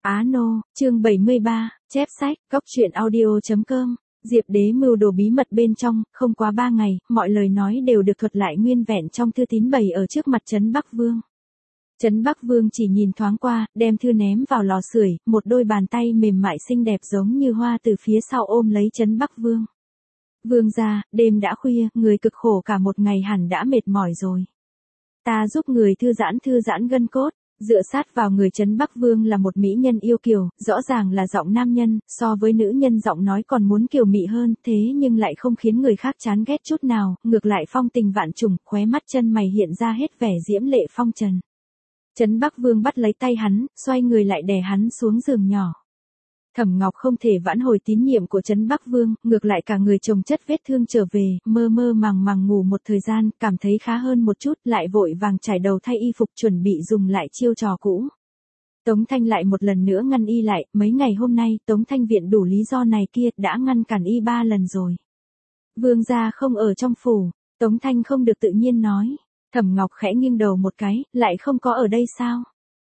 Á Nô, chương 73, chép sách, góc truyện audio.com. Diệp Đế mưu đồ bí mật bên trong, không quá 3 ngày, mọi lời nói đều được thuật lại nguyên vẹn trong thư tín bày ở trước mặt Trấn Bắc Vương. Trấn Bắc Vương chỉ nhìn thoáng qua, đem thư ném vào lò sưởi, một đôi bàn tay mềm mại xinh đẹp giống như hoa từ phía sau ôm lấy Trấn Bắc Vương. Vương gia, đêm đã khuya, người cực khổ cả một ngày hẳn đã mệt mỏi rồi. Ta giúp người thư giãn gân cốt. Dựa sát vào người Trấn Bắc Vương là một mỹ nhân yêu kiều, rõ ràng là giọng nam nhân, so với nữ nhân giọng nói còn muốn kiều mị hơn, thế nhưng lại không khiến người khác chán ghét chút nào, ngược lại phong tình vạn trùng, khóe mắt chân mày hiện ra hết vẻ diễm lệ phong trần. Trấn Bắc Vương bắt lấy tay hắn, xoay người lại đè hắn xuống giường nhỏ. Thẩm Ngọc không thể vãn hồi tín nhiệm của Trấn Bắc Vương, ngược lại cả người chồng chất vết thương trở về, mơ màng ngủ một thời gian, cảm thấy khá hơn một chút, lại vội vàng trải đầu thay y phục chuẩn bị dùng lại chiêu trò cũ. Tống Thanh lại một lần nữa ngăn y lại, mấy ngày hôm nay, Tống Thanh viện đủ lý do này kia, đã ngăn cản y 3 lần rồi. Vương gia không ở trong phủ, Tống Thanh không được tự nhiên nói. Thẩm Ngọc khẽ nghiêng đầu một cái, lại không có ở đây sao?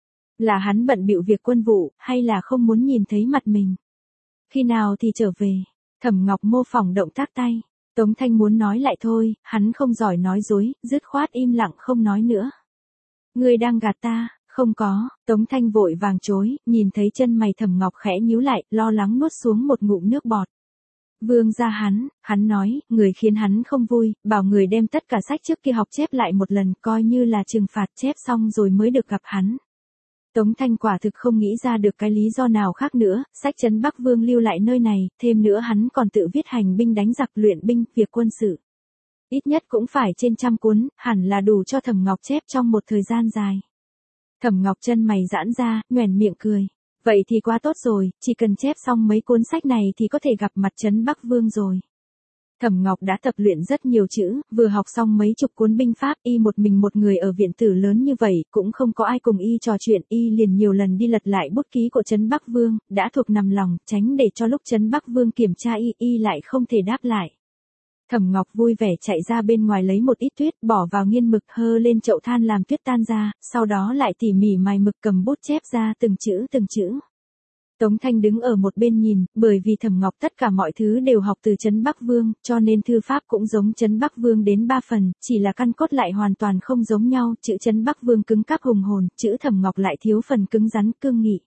Là hắn bận bịu việc quân vụ, hay là không muốn nhìn thấy mặt mình? Khi nào thì trở về? Thẩm Ngọc mô phỏng động tác tay. Tống Thanh muốn nói lại thôi, hắn không giỏi nói dối, dứt khoát im lặng không nói nữa. Ngươi đang gạt ta, không có, Tống Thanh vội vàng chối, nhìn thấy chân mày Thẩm Ngọc khẽ nhíu lại, lo lắng nuốt xuống một ngụm nước bọt. Vương gia hắn nói, người khiến hắn không vui, bảo người đem tất cả sách trước kia học chép lại một lần, coi như là trừng phạt, chép xong rồi mới được gặp hắn. Tống Thanh quả thực không nghĩ ra được cái lý do nào khác nữa, sách Trấn Bắc Vương lưu lại nơi này, thêm nữa hắn còn tự viết hành binh đánh giặc luyện binh, việc quân sự. Ít nhất cũng phải trên 100 cuốn, hẳn là đủ cho Thẩm Ngọc chép trong một thời gian dài. Thẩm Ngọc chân mày giãn ra, nhoẻn miệng cười. Vậy thì quá tốt rồi, chỉ cần chép xong mấy cuốn sách này thì có thể gặp mặt Trấn Bắc Vương rồi. Thẩm Ngọc đã tập luyện rất nhiều chữ, vừa học xong mấy chục cuốn binh pháp, y một mình một người ở viện tử lớn như vậy, cũng không có ai cùng y trò chuyện, y liền nhiều lần đi lật lại bút ký của Trấn Bắc Vương, đã thuộc nằm lòng, tránh để cho lúc Trấn Bắc Vương kiểm tra y lại không thể đáp lại. Thẩm Ngọc vui vẻ chạy ra bên ngoài lấy một ít tuyết, bỏ vào nghiên mực, hơ lên chậu than làm tuyết tan ra, sau đó lại tỉ mỉ mài mực cầm bút chép ra từng chữ. Tống Thanh đứng ở một bên nhìn, bởi vì Thẩm Ngọc tất cả mọi thứ đều học từ Trấn Bắc Vương, cho nên thư pháp cũng giống Trấn Bắc Vương đến 3 phần, chỉ là căn cốt lại hoàn toàn không giống nhau, chữ Trấn Bắc Vương cứng cáp hùng hồn, chữ Thẩm Ngọc lại thiếu phần cứng rắn cương nghị.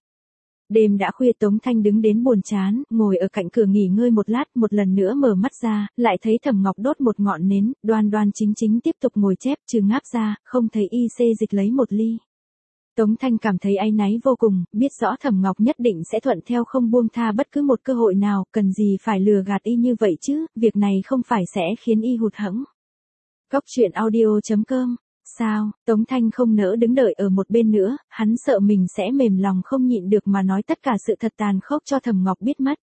Đêm đã khuya, Tống Thanh đứng đến buồn chán, ngồi ở cạnh cửa nghỉ ngơi một lát, một lần nữa mở mắt ra, lại thấy Thẩm Ngọc đốt một ngọn nến, đoan chính tiếp tục ngồi chép, trừ ngáp ra, không thấy y xê dịch lấy một ly. Tống Thanh cảm thấy áy náy vô cùng, biết rõ Thẩm Ngọc nhất định sẽ thuận theo không buông tha bất cứ một cơ hội nào, cần gì phải lừa gạt y như vậy chứ, việc này không phải sẽ khiến y hụt hẫng. Góc truyện audio.com. Sao, Tống Thanh không nỡ đứng đợi ở một bên nữa, hắn sợ mình sẽ mềm lòng không nhịn được mà nói tất cả sự thật tàn khốc cho Thẩm Ngọc biết mất.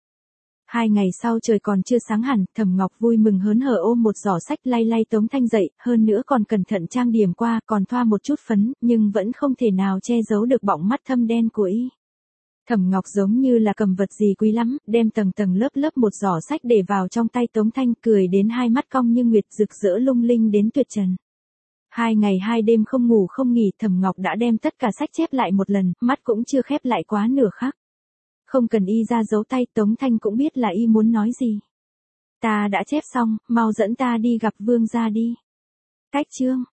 2 ngày sau trời còn chưa sáng hẳn, Thẩm Ngọc vui mừng hớn hở ôm một giỏ sách lay Tống Thanh dậy, hơn nữa còn cẩn thận trang điểm qua, còn thoa một chút phấn, nhưng vẫn không thể nào che giấu được bọng mắt thâm đen của y. Thẩm Ngọc giống như là cầm vật gì quý lắm, đem tầng lớp một giỏ sách để vào trong tay Tống Thanh, cười đến hai mắt cong như nguyệt, rực rỡ lung linh đến tuyệt trần. 2 ngày 2 đêm không ngủ không nghỉ, Thẩm Ngọc đã đem tất cả sách chép lại một lần, mắt cũng chưa khép lại quá nửa khắc. Không cần y ra giấu tay, Tống Thanh cũng biết là y muốn nói gì. Ta đã chép xong, mau dẫn ta đi gặp vương gia đi. Cách chương.